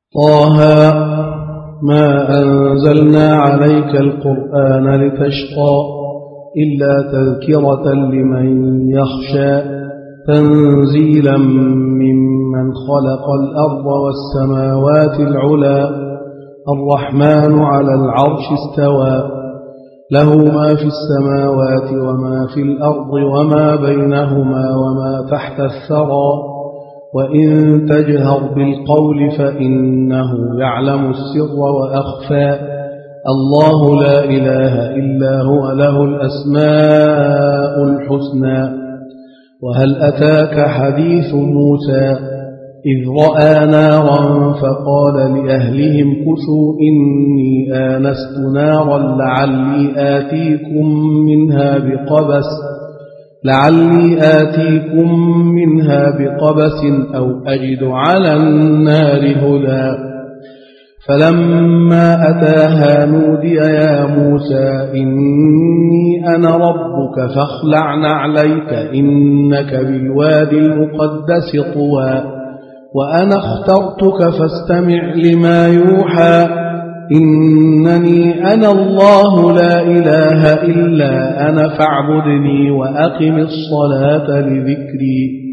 طه ما أنزلنا عليك القرآن لتشقى إلا تذكرة لمن يخشى تنزيلا ممن خلق الأرض والسماوات العلى الرحمن على العرش استوى له ما في السماوات وما في الأرض وما بينهما وما تحت الثرى وإن تجهر بالقول فإنه يعلم السر وأخفى الله لا إله إلا هو له الأسماء الحسنى وهل أتاك حديث موسى إذ رأى نارا فقال لأهلهم كثوا إني آنست نارا لعلي آتيكم منها بقبس أو أجد على النار هدى فلما أتاها نودي يا موسى إني أنا ربك فاخلع نعليك إنك بالوادي المقدس طوى وأنا اخترتك فاستمع لما يوحى إنني أنا الله لا إله إلا أنا فاعبدني وأقم الصلاة لذكري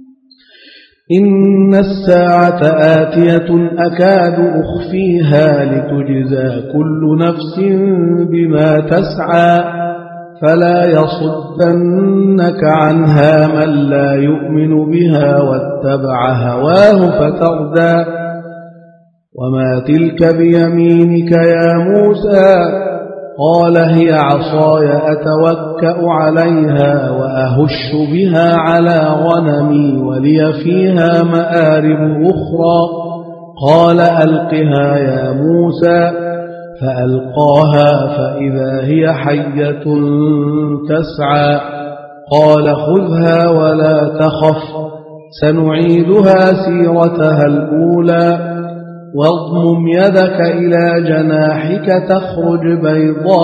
إن الساعة آتية أكاد أخفيها لتجزى كل نفس بما تسعى فلا يصدنك عنها من لا يؤمن بها واتبع هواه فتردى وما تلك بيمينك يا موسى قال هي عصاي أتوكأ عليها وأهش بها على غنمي ولي فيها مآرب أخرى قال ألقها يا موسى فألقاها فإذا هي حية تسعى قال خذها ولا تخف سنعيدها سيرتها الأولى واضمم يدك إلى جناحك تخرج بيضاء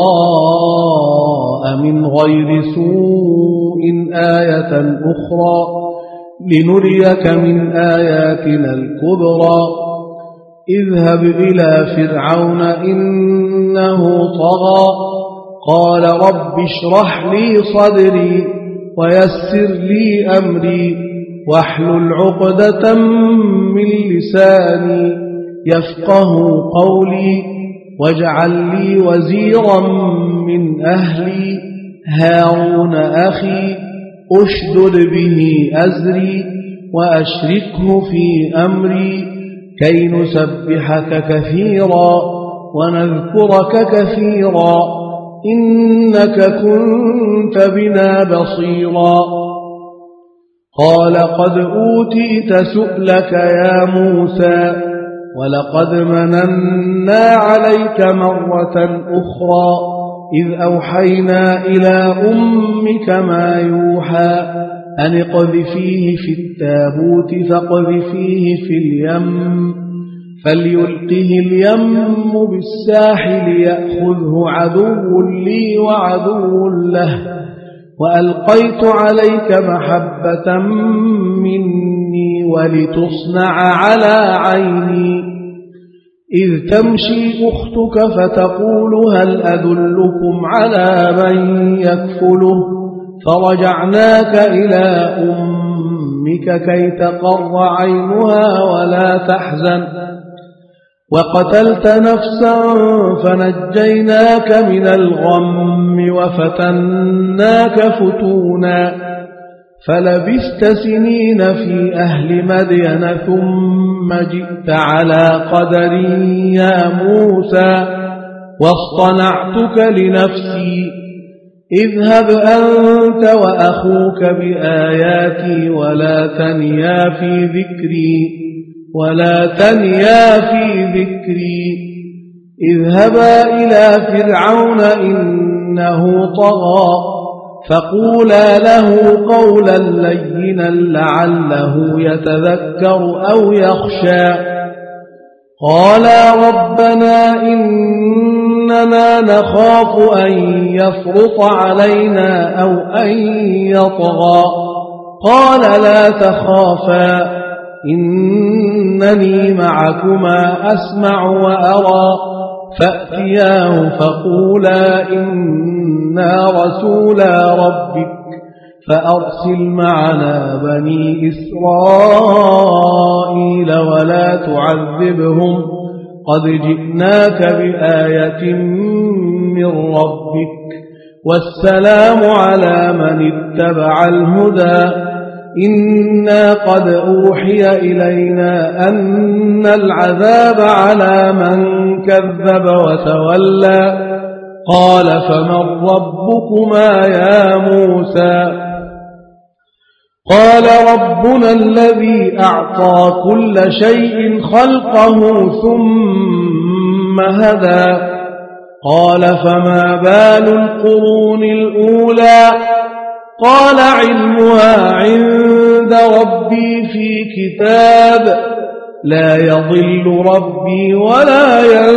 من غير سوء آية أخرى لنريك من آياتنا الكبرى اذهب إلى فرعون إنه طغى قال رب اشرح لي صدري ويسر لي أمري واحلل عقدة من لساني يفقه قولي واجعل لي وزيرا من أهلي هارون أخي أشدد به أزري وأشركه في أمري كي نسبحك كثيرا ونذكرك كثيرا إنك كنت بنا بصيرا قال قد أوتيت سؤلك يا موسى ولقد مننا عليك مرة أخرى إذ أوحينا إلى أمك ما يوحى أن اقذفيه في التابوت فاقذفيه في اليم فليلقه اليم بالساحل يأخذه عدو لي وعدو له وألقيت عليك محبة مني ولتصنع على عيني إذ تمشي أختك فتقول هل أدلكم على من يكفله فرجعناك إلى أمك كي تقر عينها ولا تحزن وقتلت نفسا فنجيناك من الغم وفتناك فتونا فلبثت سنين في أهل مدين ثم جئت على قدري يا موسى واصطنعتك لنفسي اذهب أنت وأخوك بآياتي ولا تنيا في ذكري اذهبا إلى فرعون إنه طغى فقولا له قولا لينا لعله يتذكر أو يخشى قالا ربنا إننا نخاف أن يفرط علينا أو أن يطغى قال لا تخافا إنني معكما أسمع وأرى فأتياه فقولا إنا رسولا ربك فأرسل معنا بني إسرائيل ولا تعذبهم قد جئناك بآية من ربك والسلام على من اتبع الهدى إنا قد أوحي إلينا أن العذاب على من كذب وتولى قال فمن ربكما يا موسى قال ربنا الذي أعطى كل شيء خلقه ثم هدى قال فما بال القرون الأولى قال علمها عند ربي في كتاب لا يضل ربي ولا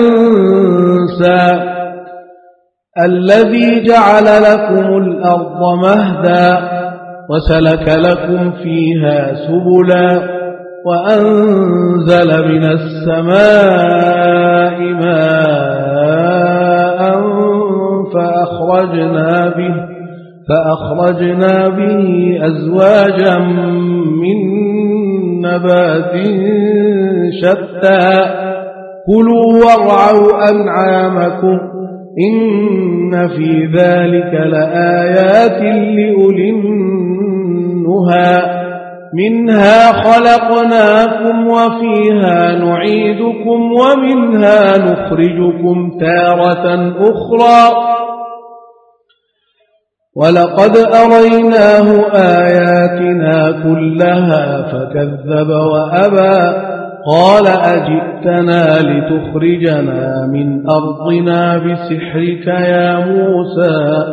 ينسى الذي جعل لكم الأرض مهدا وسلك لكم فيها سبلا وأنزل من السماء ماء فأخرجنا به أزواجا من نبات شتى كلوا وارعوا أنعامكم إن في ذلك لآيات لأولي النهى منها خلقناكم وفيها نعيدكم ومنها نخرجكم تارة أخرى ولقد أريناه آياتنا كلها فكذب وأبى قال أجئتنا لتخرجنا من أرضنا بسحرك يا موسى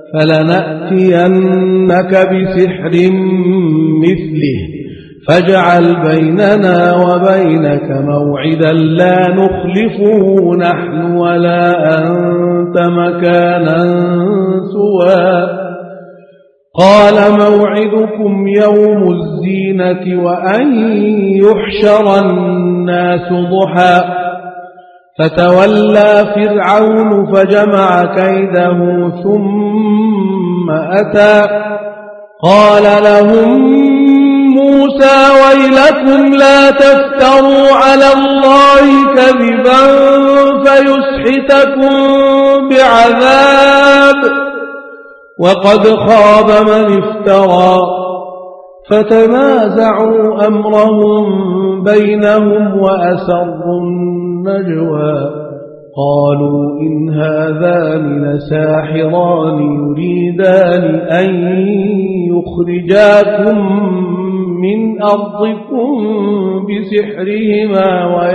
فلنأتينك بسحر مثله فاجعل بيننا وبينك موعدا لا نخلفه نحن ولا أنت مكانا سوى قال موعدكم يوم الزينة وأن يحشر الناس ضحى فتولى فرعون فجمع كيده ثم أتى قال لهم موسى ويلكم لا تفتروا على الله كذبا فيسحتكم بعذاب وقد خاب من افترى فتنازعوا أمرهم بينهم وأسروا النجوى قالوا إن هذان لساحران يريدان أن يخرجاكم من أرضكم بسحرهما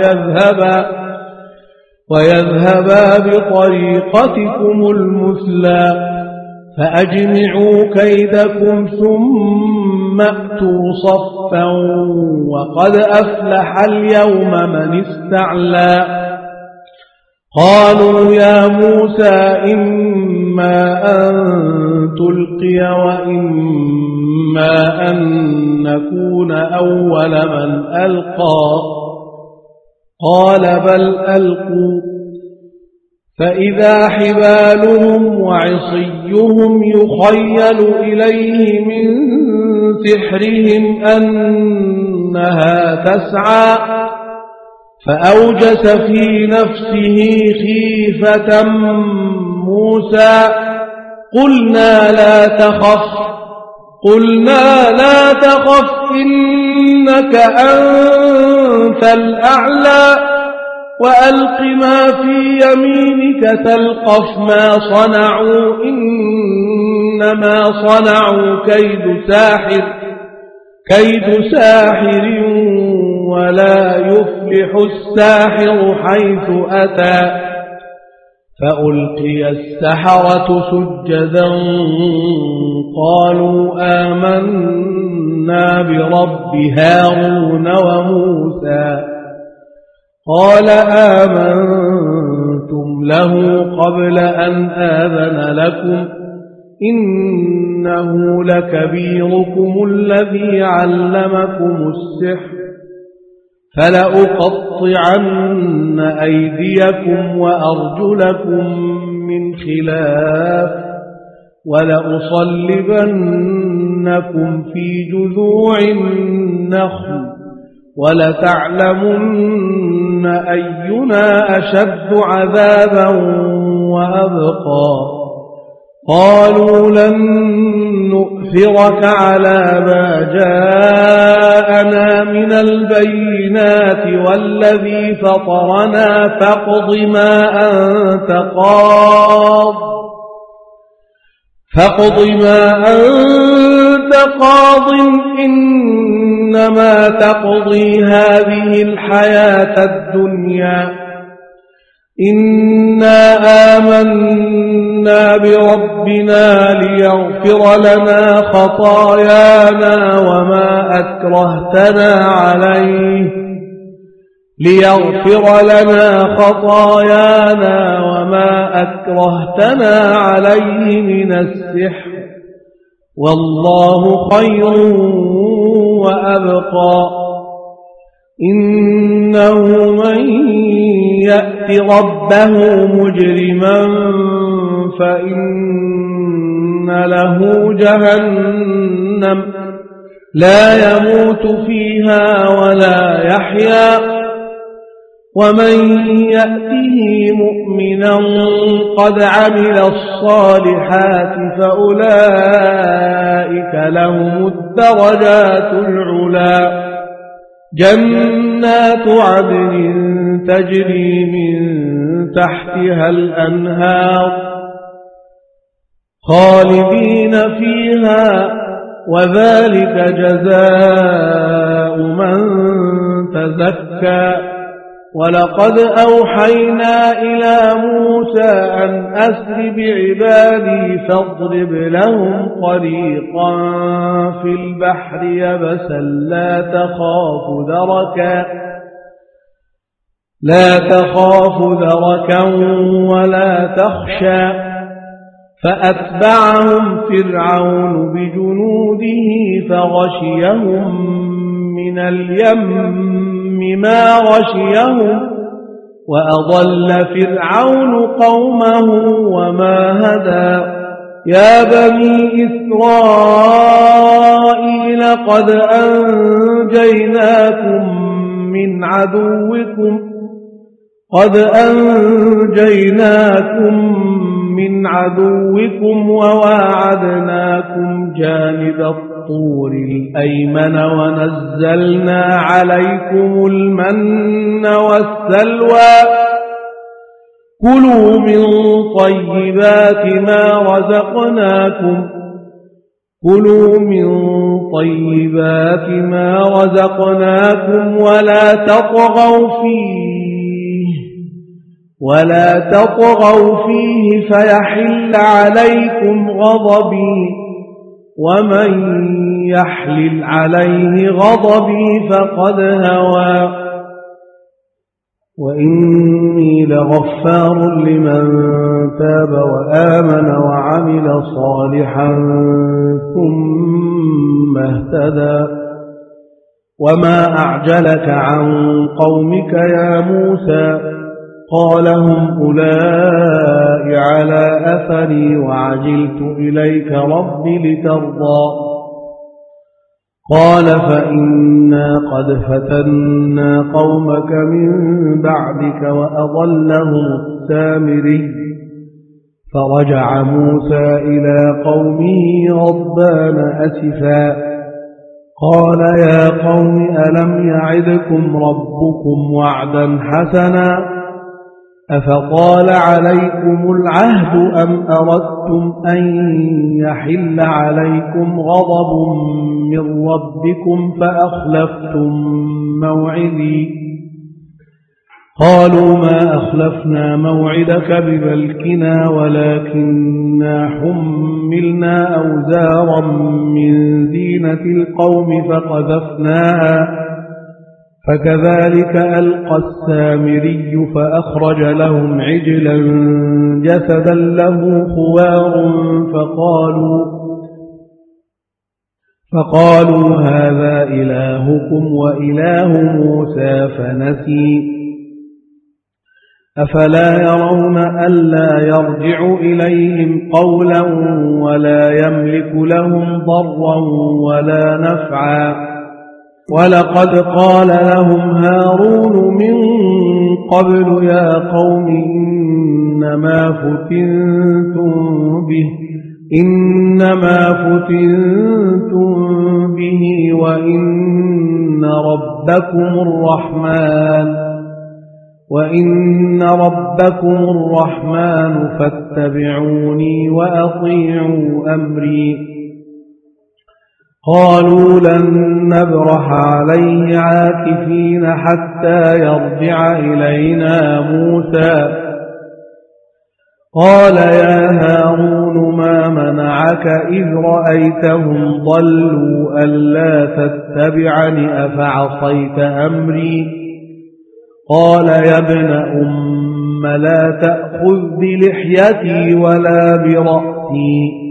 ويذهبا بطريقتكم المثلى فأجمعوا كيدكم ثم أتوا صفا وقد أفلح اليوم من استعلى قالوا يا موسى إما أن تلقي وإما أن نكون أول من ألقى قال بل ألقوا فإذا حبالهم وعصيهم يخيل إليه من سحرهم أنها تسعى فأوجس في نفسه خيفة موسى قلنا لا تخف إنك أنت الأعلى وألق ما في يمينك تلقف ما صنعوا إنما صنعوا كيد ساحر ولا يفلح الساحر حيث أتى فألقي السحرة سجدا قالوا آمنا برب هارون وموسى قال آمنتم له قبل أن آذن لكم إنه لكبيركم الذي علمكم السحر فلأقطعن أيديكم وأرجلكم من خلاف ولأصلبنكم في جذوع النخل ولتعلمن أينا أشد عذابا وأبقى قالوا لن نؤثرك على ما جاءنا من البينات والذي فطرنا فاقض ما أنت قاض إنما تقضي هذه الحياة الدنيا إنا آمنا بربنا ليغفر لنا خطايانا وما أكرهتنا عليه من السحر والله خير وأبقى إنه من يأت ربه مجرما فإن له جهنم لا يموت فيها ولا يحيا ومن يأته مؤمنا قد عمل الصالحات فأولئك لهم الدرجات العلا جنات عدن تجري من تحتها الأنهار خالدين فيها وذلك جزاء من تزكى ولقد أوحينا إلى موسى أن أسر بعبادي فاضرب لهم طريقا في البحر يبسا لا تخاف دركا ولا تخشى فأتبعهم فرعون بجنوده فغشيهم من اليم ما غشيهم وأضل فرعون قومه وما هدى يا بني إسرائيل قد أنجيناكم من عدوكم وواعدناكم جانب الطور الأيمن ونزلنا عليكم المن والسلوى كلوا من طيبات ما رزقناكم ولا تطغوا فيه فيحل عليكم غضبي ومن يحلل عليه غضبي فقد هوى وإني لغفار لمن تاب وآمن وعمل صالحا ثم اهتدى وما أعجلك عن قومك يا موسى قال هم أولئك على أثري وعجلت إليك رب لترضى قال فإنا قد فتنا قومك من بعدك وأضلهم السامري فرجع موسى إلى قومه غضبان أسفا قال يا قوم ألم يعدكم ربكم وعدا حسنا أفطال عليكم العهد أم أردتم أن يحل عليكم غضب من ربكم فأخلفتم موعدي قالوا ما أخلفنا موعدك بملكنا ولكننا حملنا أوزارا من زينة القوم فقذفناها فكذلك ألقى السامري فأخرج لهم عجلا جسدا فقالوا هذا إلهكم وإله موسى فنسي أفلا يرون ألا يرجع إليهم قولا ولا يملك لهم ضرا ولا نفعا ولقد قال لهم هارون من قبل يا قوم إنما فتنتم به وإن ربكم الرحمن فاتبعوني وأطيعوا أمري قالوا لن نبرح عليه عاكفين حتى يرجع إلينا موسى قال يا هارون ما منعك إذ رأيتهم ضلوا ألا تتبعني أفعصيت أمري قال يا ابن أم لا تأخذ بلحيتي ولا برأسي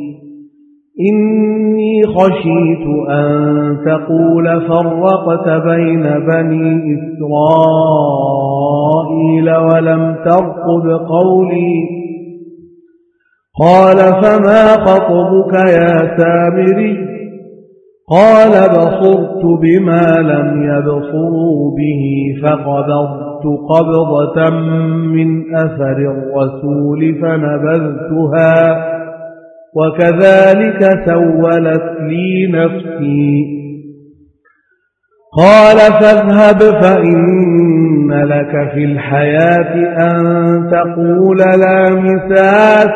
إني خشيت أن تقول فرقت بين بني إسرائيل ولم ترقب قولي قال فما خطبك يا سامري قال بصرت بما لم يبصروا به فقبضت قبضة من أثر الرسول فنبذتها وكذلك سولت لي نفسي قال فاذهب فإن لك في الحياة أن تقول لا مساس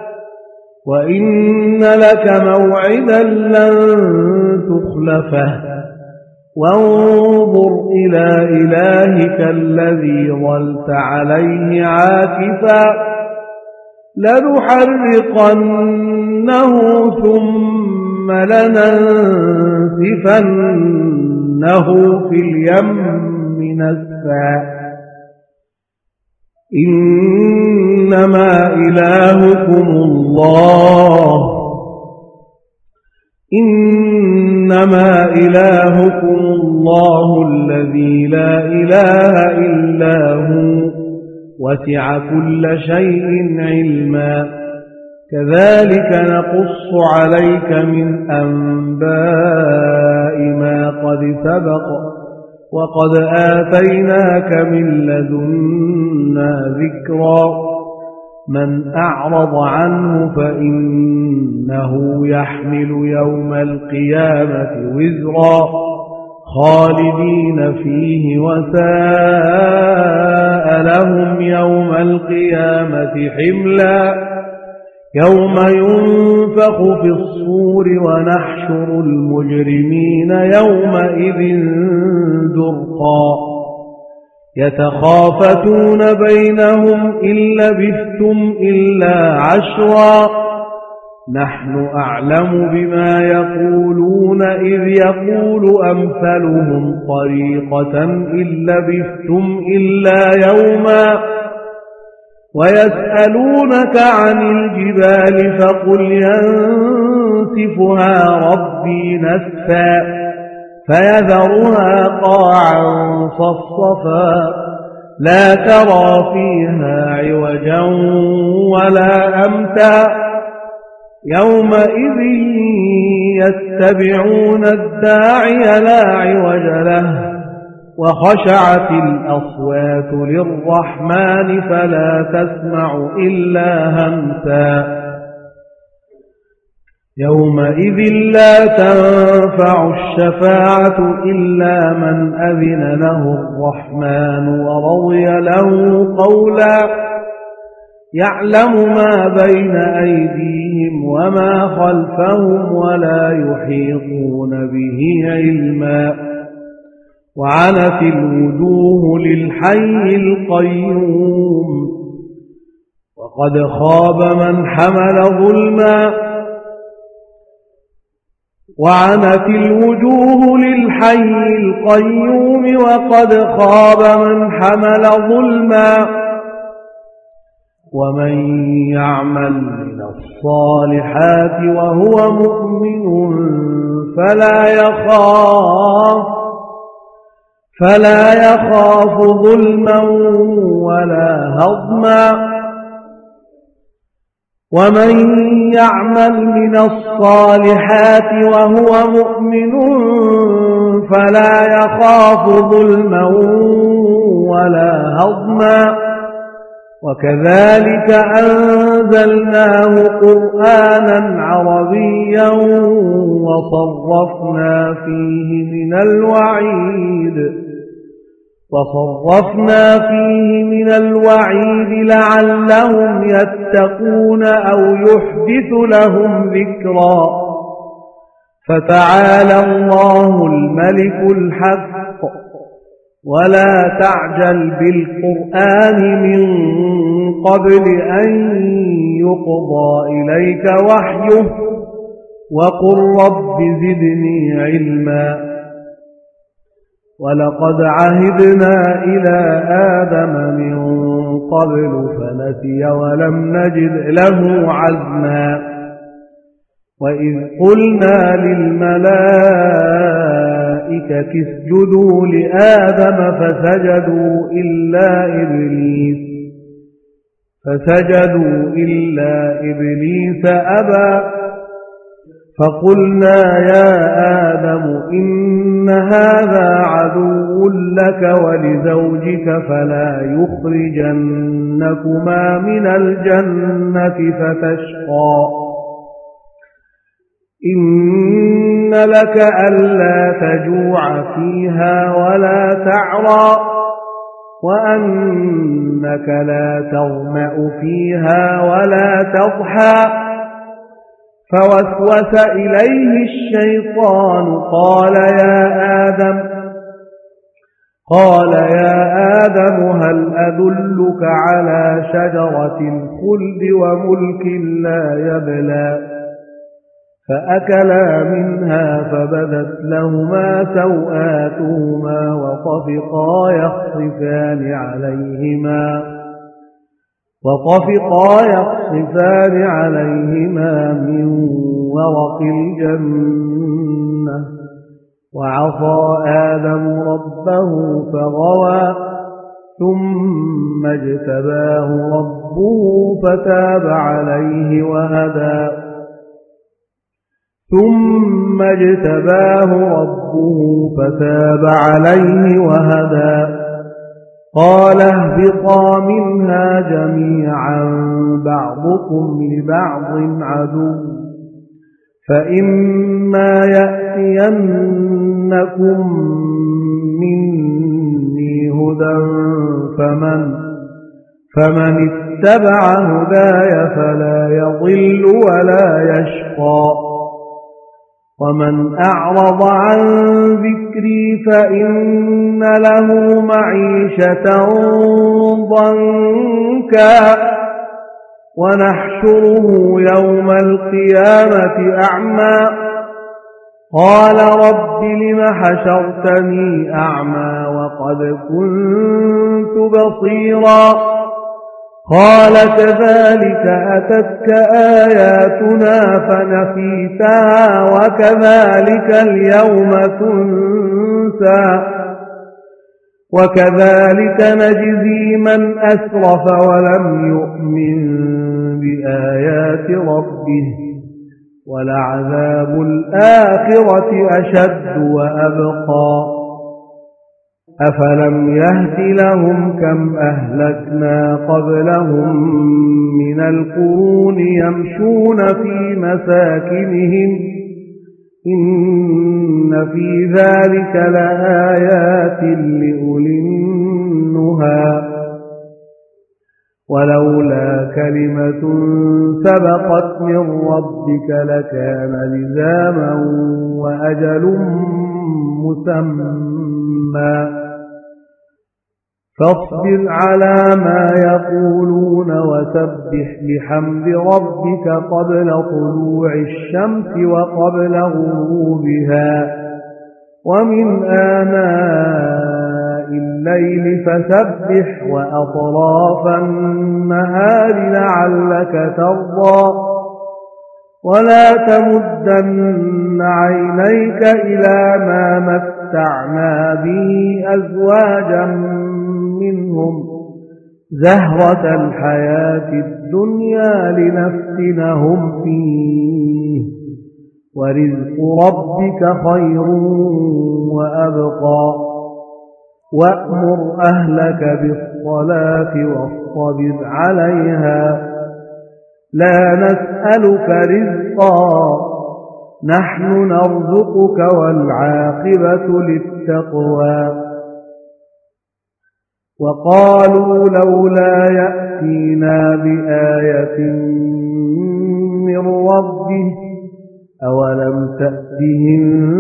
وإن لك موعدا لن تخلفه وانظر إلى إلهك الذي ظلت عليه عاكفا لنحرقنه ثم لننسفنه في اليم نسفا إنما إلهكم الله الذي لا إله إلا هو وسع كل شيء علما كذلك نقص عليك من أنباء ما قد سبق وقد آتيناك من لدنا ذكرا من أعرض عنه فإنه يحمل يوم القيامة وزرا خالدين فيه وساء لهم يوم القيامة حملا يوم ينفخ في الصور ونحشر المجرمين يومئذ زرقا يتخافتون بينهم إن لبثتم إلا عشرا نحن أعلم بما يقولون إذ يقول أمثلهم طريقة إن لبثتم إلا يوما ويسألونك عن الجبال فقل ينسفها ربي نسفا فيذرها قاعا صفصفا لا ترى فيها عوجا ولا أمتا يومئذ يتبعون الداعي لا عوج له وخشعت الأصوات للرحمن فلا تسمع إلا همسا يومئذ لا تنفع الشفاعة إلا من أذن له الرحمن ورضي له قولا يعلم ما بين أيديهم وما خلفهم ولا يحيطون به علما وعنت الوجوه للحي القيوم وقد خاب من حمل ظلما وعنت الوجوه للحي القيوم وقد خاب من حمل ظلما ومن يعمل من الصالحات وهو مؤمن فلا يخاف ظلما ولا هضما ومن يعمل من الصالحات وهو مؤمن فلا يخاف ظلما ولا هضما وكذلك أنزلناه قرآنا عربيا وصرفنا فيه من الوعيد لعلهم يتقون أو يحدث لهم ذكرا فتعالى الله الملك الحق ولا تعجل بالقرآن من قبل أن يقضى إليك وحيه وقل رب زدني علما ولقد عهدنا إلى آدم من قبل فنسي ولم نجد له عزما وإذ قلنا للملائكة اسجدوا لآدم فسجدوا إلا إبليس أبى فقلنا يا آدم إن هذا عدو لك ولزوجك فلا يخرجنكما من الجنة فتشقى إن لك ألا تجوع فيها ولا تعرى وأنك لا تظمأ فيها ولا تضحى فوسوس إليه الشيطان قال يا آدم هل أدلك على شجرة الخلد وملك لا يبلى فأكلا منها فبدت لهما سوآتهما وطفقا يخصفان عليهما من ورق الجنة وعصى آدم ربه فغوى ثم اجتباه ربه فتاب عليه وهدى قال اهبطا منها جميعا بعضكم لبعض عدو فإما يأتينكم مني هدى فمن اتبع هداي فلا يضل ولا يشقى ومن أعرض عن ذكري فإن له معيشة ضنكا ونحشره يوم القيامة أعمى قال رب لم حشرتني أعمى وقد كنت بصيرا قال كذلك أتتك آياتنا فنسيتها وكذلك اليوم تنسى وكذلك نجزي من أسرف ولم يؤمن بآيات ربه ولعذاب الآخرة أشد وأبقى أفلم يهد لهم كم أهلكنا قبلهم من القرون يمشون في مساكنهم إن في ذلك لآيات لأولي النهى ولولا كلمة سبقت من ربك لكان لزاما وأجل مسمى فاصبر على ما يقولون وسبح بحمد ربك قبل طلوع الشمس وقبل غروبها ومن آناء الليل فسبح وأطراف النهار لعلك ترضى ولا تمدن عينيك إلى ما متعنا به أزواجا منهم زهرة الحياة الدنيا لنفتنهم فيه ورزق ربك خير وأبقى وأمر أهلك بالصلاة واصطبر عليها لا نسألك رزقا نحن نرزقك والعاقبة للتقوى وقالوا لولا يأتينا بآية من ربه أولم تأتهم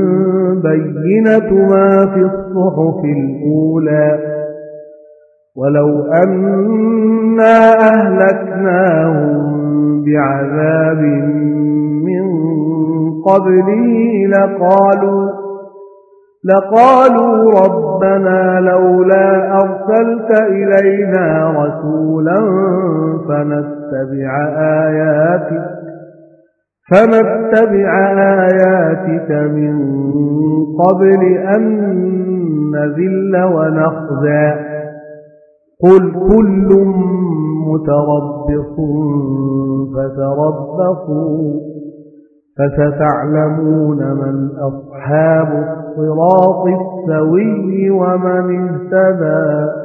بينة ما في الصحف الأولى ولو أنا أهلكناهم بعذاب من قبله لقالوا ربنا لولا أرسلت إلينا رسولا فنتبع آياتك من قبل أن نذل ونخزى قل كل متربص فتربصوا فستعلمون من أصحاب الصراط السوي ومن اهتدى